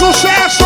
Sucesso!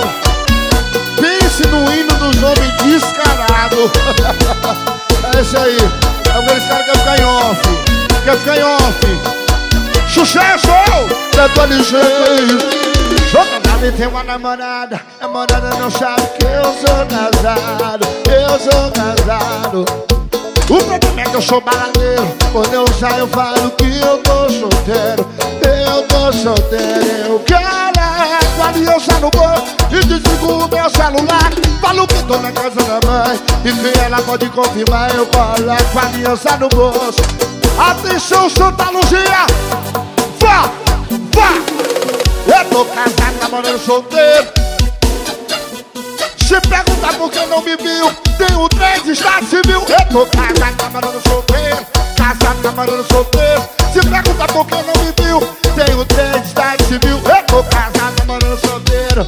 Pense no hino dos homens descarados. É isso aí. Aqueles caras querem ficar em off. Quer ficar em off. Sucesso! Eu tô ligeiro. Sou casado e tenho uma namorada. Namorada não sabe que eu sou casado. Eu sou casado. O problema é que eu sou baladeiro. Quando eu saio eu falo que eu tô solteiro. Eu tô solteiro. Eu caraco, aliança no bolso e desligo o meu celular. Falo que tô na casa da mãe e que ela pode confirmar. Eu coloco a aliança no bolso. Atenção, Santa Luzia. Vá, vá. Eu tô casado, namorando solteiro. Se perguntar por que não me viu, tenho 3 estados civil. Eu tô casado, namorando solteiro. Casado, namorando solteiro. Se perguntar por que não me viu, tenho 3 estados civil. Eu tô casado, namorando solteiro.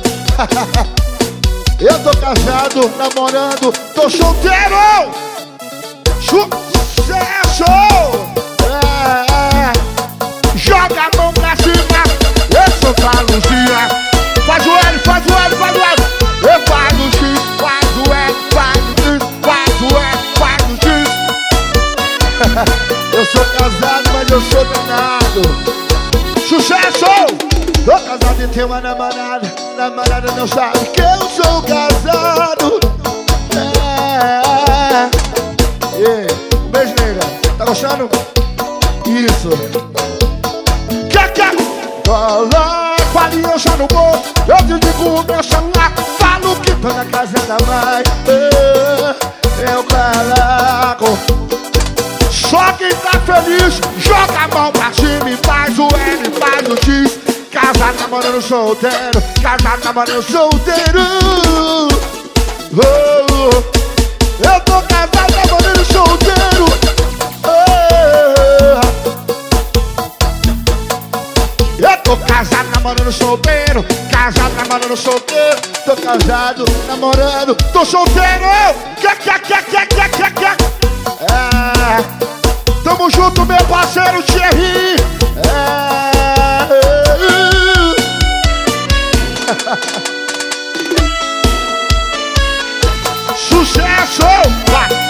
Eu tô casado, namorando, tô solteiro. Sucesso! Joga a mão pra cima. Eu sou Santa Luzia. Faz o L, faz o L, faz o L. Eu faço o X, faz o L, faz o X, faz o L, faz o X. Eu sou casado, mas eu sou danado. Sucesso! Tô casado e tenho uma namorada. Namorada não sabe que eu sou casado. Um beijo, nega. Tá gostando? Isso. Coloco a aliança no bolso. Eu desligo o meu celular. Falo que tô na casa da mãe. Eu coloco. Só quem tá feliz joga a mão pra cima e faz o L, faz o X. Casado, namorando solteiro. Casado, namorando solteiro. Eu tô casado, namorando solteiro. Eu tô casado, namorando solteiro. Casado, namorando solteiro. Tô casado, namorando, tô solteiro. Tamo junto, meu parceiro Thierry. Sucesso! Vai.